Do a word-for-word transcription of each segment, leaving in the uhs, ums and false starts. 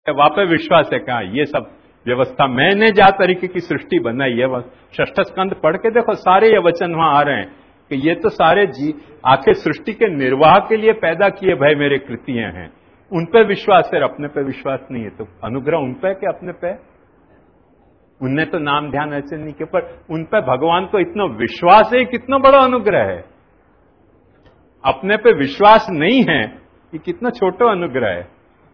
वहां पे विश्वास है कहा ये सब व्यवस्था मैंने जा तरीके की सृष्टि बनाई है। षष्ठ स्कंद पढ़ के देखो, सारे ये वचन वहां आ रहे हैं कि ये तो सारे जी आखिर सृष्टि के निर्वाह के लिए पैदा किए भाई मेरे कृतियां हैं, उन पे विश्वास है, अपने पे विश्वास नहीं है। तो अनुग्रह उन पे कि अपने पे? उनने तो नाम ध्यान ऐसे नहीं किया, पर उन पे भगवान को इतना विश्वास है, कितना बड़ा अनुग्रह है। अपने पे विश्वास नहीं है, ये कितना छोटा अनुग्रह है।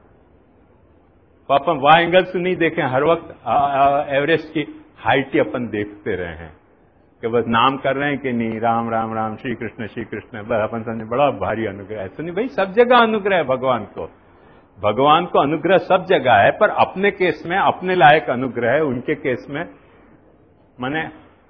तो अपन वाह एंगल से नहीं देखें, हर वक्त एवरेस्ट की हाइट ही अपन देखते रहे हैं कि बस नाम कर रहे हैं कि नहीं, राम राम राम, श्री कृष्ण श्री कृष्ण, बस अपन समझे बड़ा भारी अनुग्रह। ऐसा नहीं भाई, सब जगह अनुग्रह है भगवान को। भगवान को अनुग्रह सब जगह है, पर अपने केस में अपने लायक अनुग्रह है, उनके केस में माने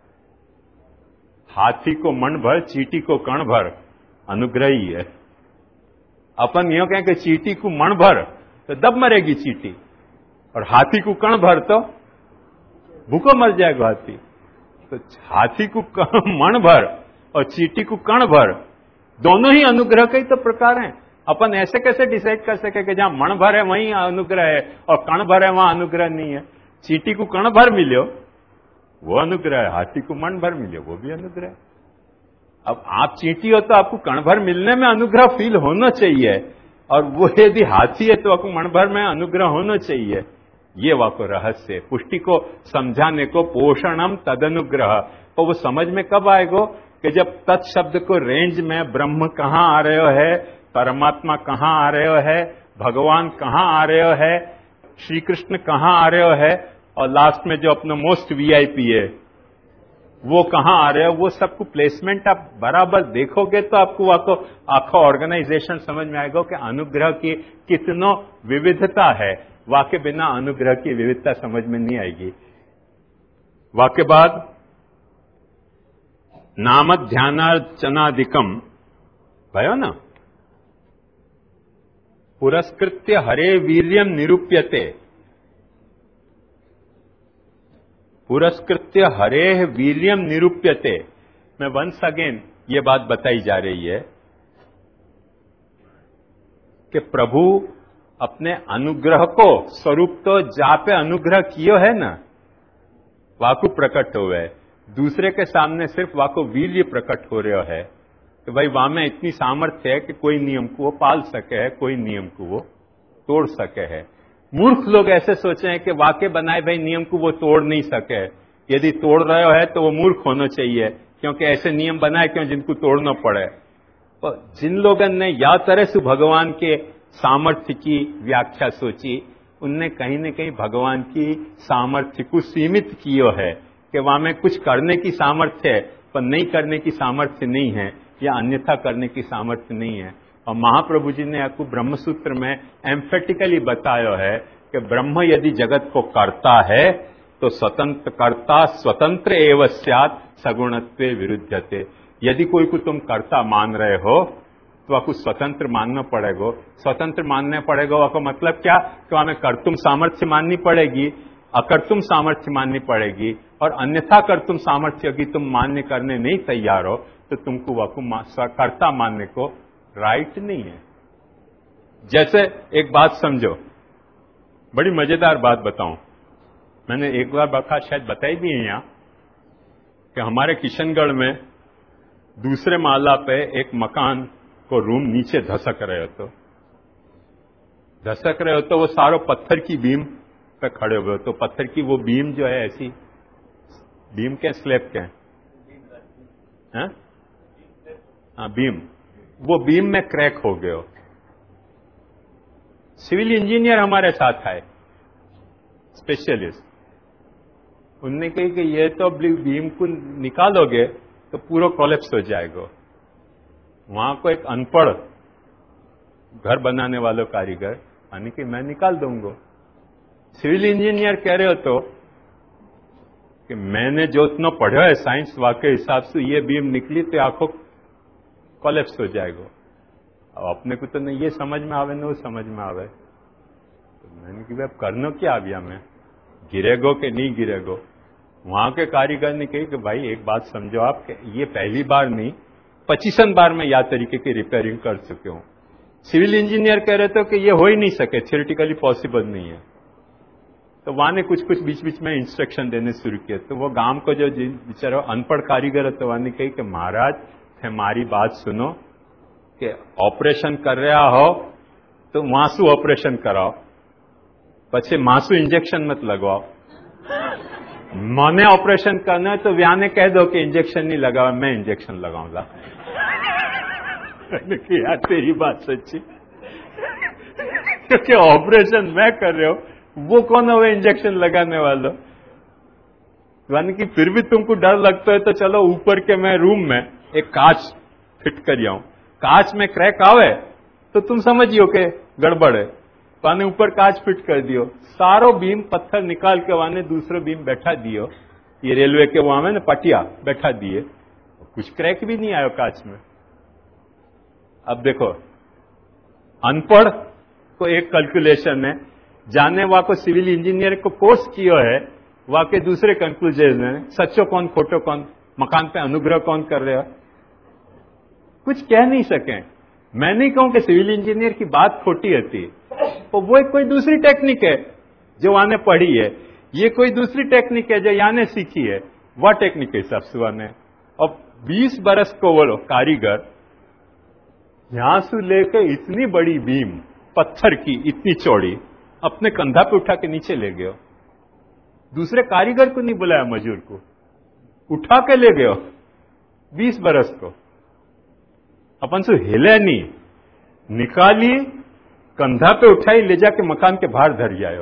हाथी को मन भर, चींटी को कण भर, अनुग्रह ही है। अपन यूं कहें कि चींटी को मन भर तो दब मरेगी चींटी, और हाथी को कण भर तो भूखो मर जाएगा हाथी। तो हाथी को मन भर और चींटी को कण भर, दोनों ही अनुग्रह के ही तो प्रकार हैं। अपन ऐसे कैसे डिसाइड कर सके कि जहां मन भर है वहीं अनुग्रह है और कण भर है वहां अनुग्रह नहीं है? चींटी को कण भर मिलो वो अनुग्रह है, हाथी को मन भर मिले वो भी अनुग्रह है। अब आप चींटी हो तो आपको कण भर मिलने में अनुग्रह फील होना चाहिए, और वो यदि हाथी है तो आपको मन भर में अनुग्रह होना चाहिए। ये वाको रहस्य पुष्टि को समझाने को पोषणम तदनुग्रह। तो वो समझ में कब आएगा कि जब तत्शब्द को रेंज में ब्रह्म कहां आ रहे हो है, परमात्मा कहां आ रहे हो है, भगवान कहां आ रहे हो है, श्री कृष्ण कहां आ रहे हो है, और लास्ट में जो अपना मोस्ट वीआईपी है वो कहां आ रहे हो, वो सबको प्लेसमेंट आप बराबर देखोगे तो आपको आपको आपका ऑर्गेनाइजेशन समझ में आएगा कि अनुग्रह की कितनो विविधता है। वाके बिना अनुग्रह की विविधता समझ में नहीं आएगी। वाके बाद नाम ध्यानार्चनादिकम भयो ना, पुरस्कृत्य हरे वीर्यम निरूप्यते, पुरस्कृत्य हरे वीर्यम निरूप्यते। मैं वंस अगेन ये बात बताई जा रही है कि प्रभु अपने अनुग्रह को स्वरूप तो जा पे अनुग्रह कियो है ना, वाकु प्रकट हो है, दूसरे के सामने सिर्फ वाको वीर्य प्रकट हो रहा है कि भाई वहां में इतनी सामर्थ्य है कि कोई नियम को वो पाल सके है, कोई नियम को वो तोड़ सके है। मूर्ख लोग ऐसे सोचे हैं कि वाके बनाए भाई नियम को वो तोड़ नहीं सके, यदि तोड़ रहे हो है तो वो मूर्ख होना चाहिए, क्योंकि ऐसे नियम बनाए क्यों जिनको तोड़ना पड़े। तो जिन लोगों ने या तरह से भगवान के सामर्थ्य की व्याख्या सोची, उनने कहीं न कहीं भगवान की सामर्थ्य को सीमित किया है कि वहां में कुछ करने की सामर्थ्य है पर नहीं करने की सामर्थ्य नहीं है, या अन्यथा करने की सामर्थ्य नहीं है। और महाप्रभु जी ने आपको ब्रह्मसूत्र में एम्फेटिकली बताया है कि ब्रह्म यदि जगत को करता है तो स्वतंत्र कर्ता स्वतंत्र एव स्यात् सगुणत्वे विरुध्यते। यदि कोई को तुम कर्ता मान रहे हो तो आपको स्वतंत्र मानना पड़ेगा। स्वतंत्र मानना पड़ेगा आपको मतलब क्या कि हमें कर्तुम सामर्थ्य माननी पड़ेगी, अकर्तुम सामर्थ्य माननी पड़ेगी, और अन्यथा कर्तुम सामर्थ्य की तुम मान्य करने नहीं तैयार हो तो तुमको वाको कर्ता मानने को राइट नहीं है। जैसे एक बात समझो, बड़ी मजेदार बात बताऊं, मैंने एक बार बात शायद बताई भी है यहां कि हमारे किशनगढ़ में दूसरे माला पे एक मकान को रूम नीचे धसक रहे हो तो धसक रहे हो तो वो सारों पत्थर की बीम पे खड़े हुए हो, तो पत्थर की वो बीम जो है ऐसी बीम के स्लैब के हैं, हाँ बीम, वो बीम में क्रैक हो गए हो। सिविल इंजीनियर हमारे साथ आए, स्पेशलिस्ट, उनने कही कि ये तो बीम को निकालोगे तो पूरा कोलैप्स हो जाएगा। वहां को एक अनपढ़ घर बनाने वाला कारीगर यानी कि मैं निकाल दूंगा। सिविल इंजीनियर कह रहे हो तो कि मैंने जो इतना पढ़ा है साइंस वाके हिसाब से ये बीम निकली तो आंखों कोलैप्स हो जाएगा। अब अपने को तो नहीं ये समझ में आवे, न वो समझ में आवे, तो मैंने कि अब करना क्या अब या मैं गिरेगो कि नहीं गिरेगो। वहां के कारीगर ने कही कि भाई एक बात समझो आप, ये पहली बार नहीं पच्चीसन बार मैं या तरीके की रिपेयरिंग कर चुके हूं। सिविल इंजीनियर कह रहे थे कि ये हो ही नहीं सके, थियोरिटिकली पॉसिबल नहीं है। तो वहां ने कुछ कुछ बीच बीच में इंस्ट्रक्शन देने शुरू किए। तो वो गांव को जो बेचारा अनपढ़ कारीगर है, तो वहां ने कही कि महाराज हमारी बात सुनो कि ऑपरेशन कर रहा हो तो मासू ऑपरेशन कराओ, पछे मासू इंजेक्शन मत लगवाओ। मैंने ऑपरेशन करना है तो व्याने कह दो कि इंजेक्शन नहीं लगाओ, मैं इंजेक्शन लगाऊंगा। यार तेरी बात सच्ची, क्योंकि ऑपरेशन मैं कर रहा हूं, वो कौन है इंजेक्शन लगाने वाला? यानी कि फिर भी तुमको डर लगता है तो चलो ऊपर के मैं रूम में एक कांच फिट कर आऊं, कांच में क्रैक आवे तो तुम समझियो के गड़बड़ है, वाने ऊपर कांच फिट कर दियो, सारो बीम पत्थर निकाल के वाने दूसरे बीम बैठा दियो, ये रेलवे के वहां में ना पटिया बैठा दिए, कुछ क्रैक भी नहीं आयो कांच में। अब देखो अनपढ़ को एक कैलकुलेशन है, जाने वा को सिविल इंजीनियर को कोर्स कियो है, वा के दूसरे कंक्लूजन है, सच्चो कौन खोटो कौन, मकान पे अनुग्रह कौन कर रहे हो, कुछ कह नहीं सके। मैं नहीं कहूं कि सिविल इंजीनियर की बात खोटी होती, तो वो एक कोई दूसरी टेक्निक है जो वाने पढ़ी है, ये कोई दूसरी टेक्निक है जो याने सीखी है, वह टेक्निक के हिसाब से वाने। अब बीस बरस को वो कारीगर यहां से लेकर इतनी बड़ी बीम पत्थर की इतनी चौड़ी अपने कंधा पे उठा के नीचे ले गयो, दूसरे कारीगर को नहीं बुलाया, मजूर को उठा के ले गयो। बीस बरस को अपन से हिले नहीं, निकाली कंधा पे उठाई, ले जाके मकान के बाहर धर जायो।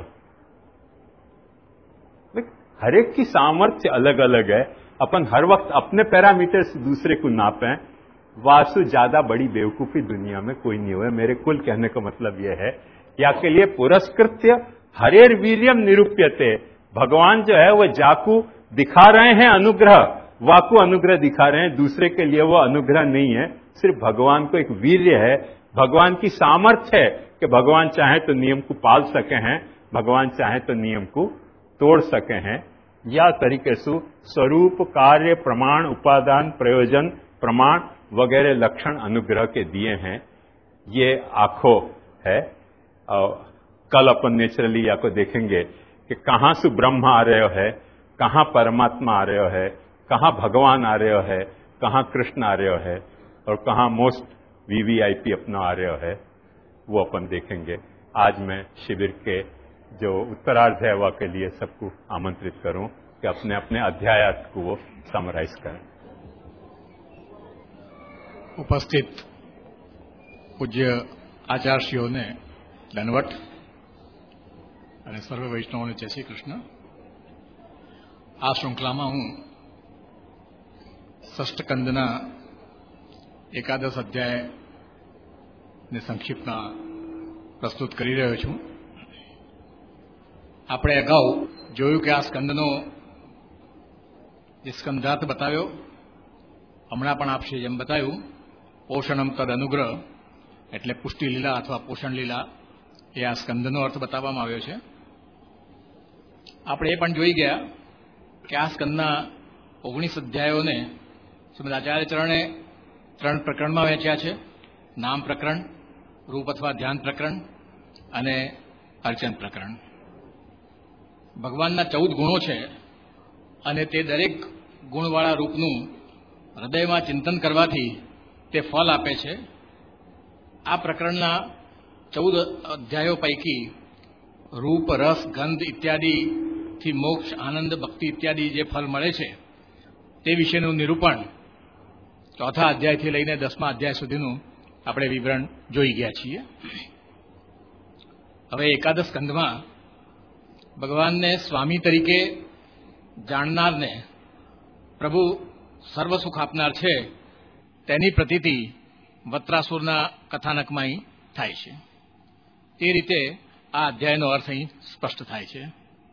हर एक की सामर्थ्य अलग अलग है, अपन हर वक्त अपने पैरामीटर से दूसरे को नापें, वासु ज्यादा बड़ी बेवकूफी दुनिया में कोई नहीं हुआ। मेरे कुल कहने का मतलब यह है, या के लिए पुरस्कृत्य हरेर वीर्यम निरूप्यते, भगवान जो है वो जाकू दिखा रहे हैं अनुग्रह, वाकु अनुग्रह दिखा रहे हैं, दूसरे के लिए वो अनुग्रह नहीं है, सिर्फ भगवान को एक वीर्य है, भगवान की सामर्थ्य है कि भगवान चाहे तो नियम को पाल सके हैं, भगवान चाहे तो नियम को तोड़ सके हैं। या तरीके से स्वरूप कार्य प्रमाण उपादान प्रयोजन प्रमाण वगैरह लक्षण अनुग्रह के दिए हैं। ये आंखों है, और कल अपन नेचुरली या को देखेंगे कि कहां से ब्रह्म आ रहे है, कहां परमात्मा आ रहे है, कहां भगवान आ रहे है, कहां कृष्ण आ रहे है, और कहां मोस्ट वीवीआईपी अपना आ रहे है, वो अपन देखेंगे। आज मैं शिविर के जो उत्तरार्ध है वह के लिए सबको आमंत्रित करूं कि अपने अपने अध्याय को वो समराइज करें। ઉપસ્થિત પૂજ્ય આચાર્યશ્રીઓને દંડવટ અને સર્વ વૈષ્ણવોને જય શ્રી કૃષ્ણ। આ શૃંખલામાં હું ષષ્ઠકંદના એકાદશ અધ્યાયને સંક્ષિપ્તમાં પ્રસ્તુત કરી રહ્યો છું। આપણે અગાઉ જોયું કે આ સ્કંદનો જે સ્કંધાર્થ બતાવ્યો, હમણાં પણ આપશે જેમ બતાવ્યું, પોષણમ તદ અનુગ્રહ એટલે પુષ્ટિ લીલા અથવા પોષણ લીલા, એ આ સ્કંદનો અર્થ બતાવવામાં આવ્યો છે। આપણે એ પણ જોઈ ગયા કે આ સ્કંદના ઓગણીસ અધ્યાયોને શ્રીમદ આચાર્યચરણે ત્રણ પ્રકરણમાં વહેંચ્યા છે, નામ પ્રકરણ, રૂપ અથવા ધ્યાન પ્રકરણ અને અર્ચન પ્રકરણ। ભગવાનના ચૌદ ગુણો છે અને તે દરેક ગુણવાળા રૂપનું હૃદયમાં ચિંતન કરવાથી તે ફળ આપે છે। આ પ્રકરણના ચૌદ અધ્યાયો પૈકી રૂપ રસ ગંધ ઇત્યાદિથી મોક્ષ આનંદ ભક્તિ ઇત્યાદિ જે ફળ મળે છે તે વિશેનું નિરૂપણ ચોથા અધ્યાયથી લઈને દસમા અધ્યાય સુધીનું આપણે વિવરણ જોઈ ગયા છીએ। હવે એકાદશ સ્કંધમાં ભગવાનને સ્વામી તરીકે જાણનારને પ્રભુ સર્વ સુખ આપનાર છે તેની પ્રતીતિ વત્રાસુરના કથાનકમાં થાય છે। તે રીતે આ અધ્યાયનો અર્થ અહીં સ્પષ્ટ થાય છે।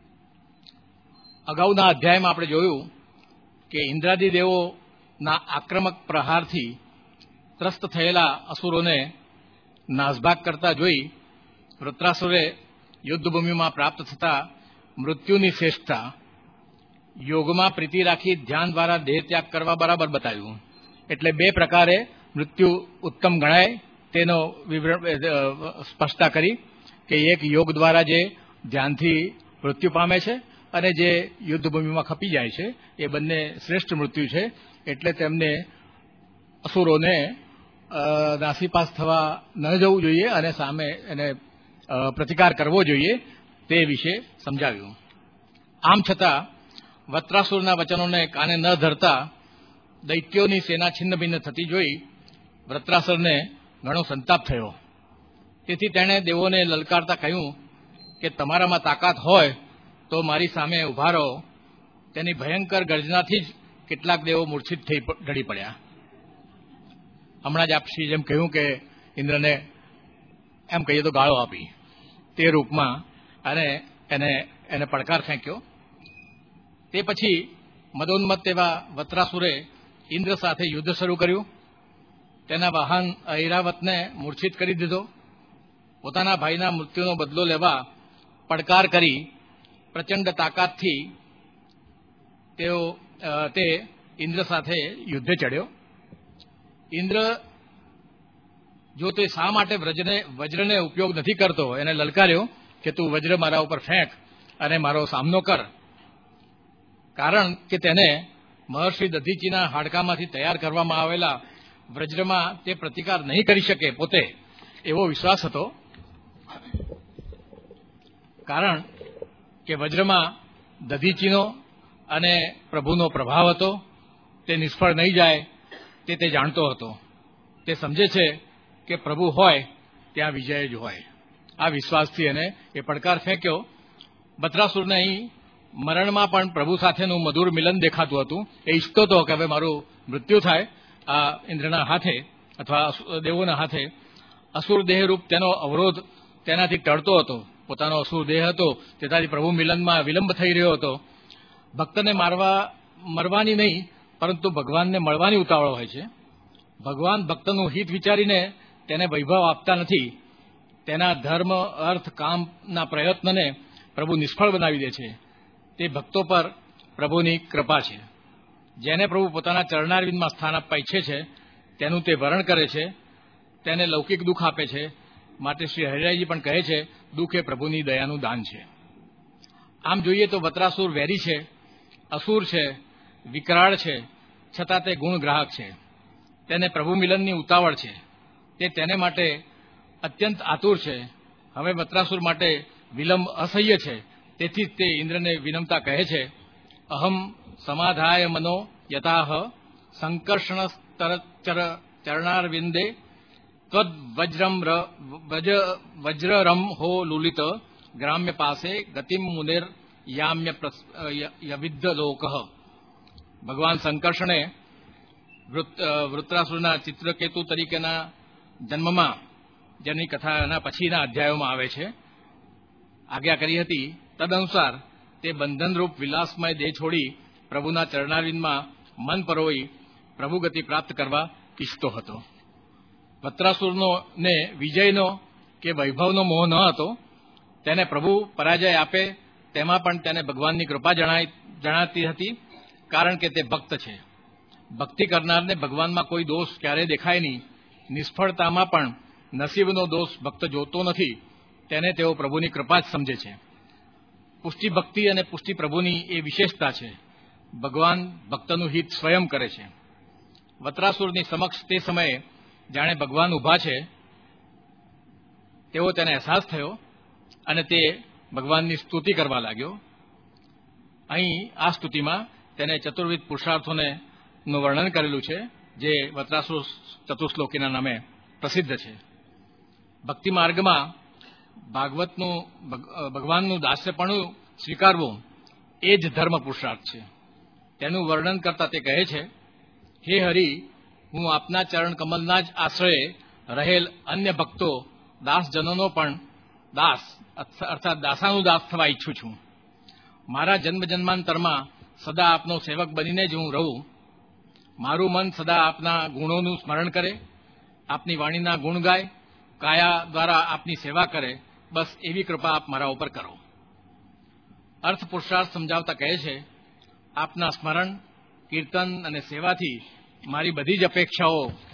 અગાઉના અધ્યાયમાં આપણે જોયું કે ઇન્દ્રાદી દેવોના આક્રમક પ્રહારથી ત્રસ્ત થયેલા અસુરોને નાસભાગ કરતા જોઈ વૃત્રાસુરે યુદ્ધભૂમિમાં પ્રાપ્ત થતા મૃત્યુની શ્રેષ્ઠતા યોગમાં પ્રીતિ રાખી ધ્યાન દ્વારા દેહ ત્યાગ કરવા બરાબર બતાવ્યું। એટલે બે પ્રકારે મૃત્યુ ઉત્તમ ગણાય તેનો વિવરણ સ્પષ્ટતા કરી કે એક યોગ દ્વારા જે ધ્યાનથી મૃત્યુ પામે છે અને જે યુદ્ધભૂમિમાં ખપી જાય છે એ બંને શ્રેષ્ઠ મૃત્યુ છે, એટલે તેમને અસુરોને નાસીપાસ થવા ન જવું જોઈએ અને સામે એને પ્રતિકાર કરવો જોઈએ તે વિશે સમજાવ્યું. આમ છતાં વત્રાસુરના વચનોને કાને ન ધરતા દૈત્યોની સેના છિન્ન ભિન્ન થતી જોઈ વૃત્રાસુરને ઘણો સંતાપ થયો. તેથી તેણે દેવોને લલકારતા કહ્યું કે તમારામાં તાકાત હોય તો મારી સામે ઉભા રહો. તેની ભયંકર ગર્જનાથી જ કેટલાક દેવો મૂર્છિત થઈ ઢળી પડ્યા. હમણાં જ આપશ્રી જેમ કહ્યું કે ઇન્દ્રને એમ કહીએ તો ગાળો આપી તે રૂપમાં અને એને એને પડકાર ફેંક્યો. તે પછી મદોન્મત્ત એવા વત્રાસુરે ઇન્દ્ર સાથે યુદ્ધ શરૂ કર્યું. તેના વાહન ઐરાવતને મૂર્છિત કરી દીધો. પોતાના ભાઈના મૃત્યુનો બદલો લેવા પડકાર કરી પ્રચંડ તાકાતથી તેઓ તે ઇન્દ્ર સાથે યુદ્ધે ચડ્યો. ઇન્દ્ર જો તે શા માટે વ્રજને વજ્રને ઉપયોગ નથી કરતો એને લલકાર્યો કે તું વજ્ર મારા ઉપર ફેંક અને મારો સામનો કર. કારણ કે તેને મહર્ષિ દધીચીના હાડકામાંથી તૈયાર કરવામાં આવેલા વજ્રમાં તે પ્રતિકાર નહીં કરી શકે પોતે એવો વિશ્વાસ હતો. કારણ કે વજ્રમાં દધીચીનો અને પ્રભુનો પ્રભાવ હતો. તે નિષ્ફળ નહીં જાય તે તે જાણતો હતો. તે સમજે છે કે પ્રભુ હોય ત્યાં વિજય જ હોય. આ વિશ્વાસથી એને એ પડકાર ફેંક્યો. વત્રાસુરને અહીં મરણમાં પણ પ્રભુ સાથેનું મધુર મિલન દેખાતું હતું. એ ઈચ્છતો હતો કે હવે મારું મૃત્યુ થાય આ ઇન્દ્રના હાથે અથવા દેવોના હાથે. અસુર દેહરૂપ તેનો અવરોધ તેનાથી ટળતો હતો. પોતાનો અસુર દેહ હતો તેથી પ્રભુ મિલનમાં વિલંબ થઈ રહ્યો હતો. ભક્તને મારવા મરવાની નહીં પરંતુ ભગવાનને મળવાની ઉતાવળ હોય છે. ભગવાન ભક્તનું હિત વિચારીને તેને વૈભવ આપતા નથી. તેના ધર્મ અર્થ કામના પ્રયત્નને પ્રભુ નિષ્ફળ બનાવી દે છે. તે ભક્તો પર પ્રભુની કૃપા છે. જેને પ્રભુ પોતાના ચરણારવિંદમાં સ્થાન આપવા ઈચ્છે છે તેનું તે વરણ કરે છે. તેને લૌકિક દુઃખ આપે છે. માટે શ્રી હરિરાયજી પણ કહે છે દુઃખ એ પ્રભુની દયાનું દાન છે. આમ જોઈએ તો વત્રાસુર વેરી છે, અસુર છે, વિકરાળ છે, છતાં તે ગુણગ્રાહક છે. તેને પ્રભુ મિલનની ઉતાવળ છે. તે તેને માટે અત્યંત આતુર છે. હવે વત્રાસુર માટે વિલંબ અસહ્ય છે. તેથી તે ઇન્દ્રને વિનમતા કહે છે અહમ સમાધાય મનો યથાહ સંકર્ષણ ચરણારવિંદે ત્વદ વજ્રમ વજ્રરમ હો લુલિત ગ્રામ્ય પાસે ગતિમ મુનેર યામ્ય યવિદ્ધ લોક. ભગવાન સંકર્ષણે વૃત્રાસુરના ચિત્રકેતુ તરીકેના જન્મમાં જેની કથાના પછીના અધ્યાયોમાં આવે છે આજ્ઞા કરી હતી. તદનુસાર તે બંધનરૂપ વિલાસમય દેહ છોડી પ્રભુના ચરણારવિંદમાં મન પરોવી પ્રભુ ગતિ પ્રાપ્ત કરવા ઈચ્છતો હતો. વત્રાસુરનો ને વિજયનો કે વૈભવનો મોહ ન હતો. તેને પ્રભુ પરાજય આપે તેમાં પણ તેને ભગવાનની કૃપા જણાતી હતી. કારણ કે તે ભક્ત છે. ભક્તિ કરનારને ભગવાનમાં કોઈ દોષ ક્યારેય દેખાય નહીં. નિષ્ફળતામાં પણ નસીબનો દોષ ભક્ત જોતો નથી. તેને તેઓ પ્રભુની કૃપા જ સમજે છે. પુષ્ટિ ભક્તિ અને પુષ્ટિ પ્રભુની એ વિશેષતા છે. ભગવાન ભક્તનું હિત સ્વયં કરે છે. વત્રાસુરની સમક્ષ તે સમયે જાણે ભગવાન ઊભા છે તેવો તેને અહેસાસ થયો અને તે ભગવાનની સ્તુતિ કરવા લાગ્યો. અહીં આ સ્તુતિમાં તેને ચતુર્વિધ પુરુષાર્થોને નું વર્ણન કરેલું છે જે વત્રાસુર ચતુશ્લોકીના નામે પ્રસિદ્ધ છે. ભક્તિ માર્ગમાં ભાગવતનું ભગવાનનું દાસ્યપણું સ્વીકારવું એ જ ધર્મ પુરુષાર્થ છે. તેનું વર્ણન કરતા તે કહે છે હે હરિ, હું આપના ચરણ કમલના જ આશ્રયે રહેલ અન્ય ભક્તો દાસજનોનો પણ દાસ અર્થાત દાસાનું દાસ થવા ઈચ્છું છું. મારા જન્મ જન્માંતરમાં સદા આપનો સેવક બનીને જ હું રહું. મારું મન સદા આપના ગુણોનું સ્મરણ કરે, આપની વાણીના ગુણ ગાય, કાયા દ્વારા આપની સેવા કરે. બસ એવી કૃપા આપ મારા ઉપર કરો. અર્થ પુરુષાર્થ સમજાવતા કહે છે આપના સ્મરણ, કીર્તન અને સેવાથી મારી બધી જ અપેક્ષાઓ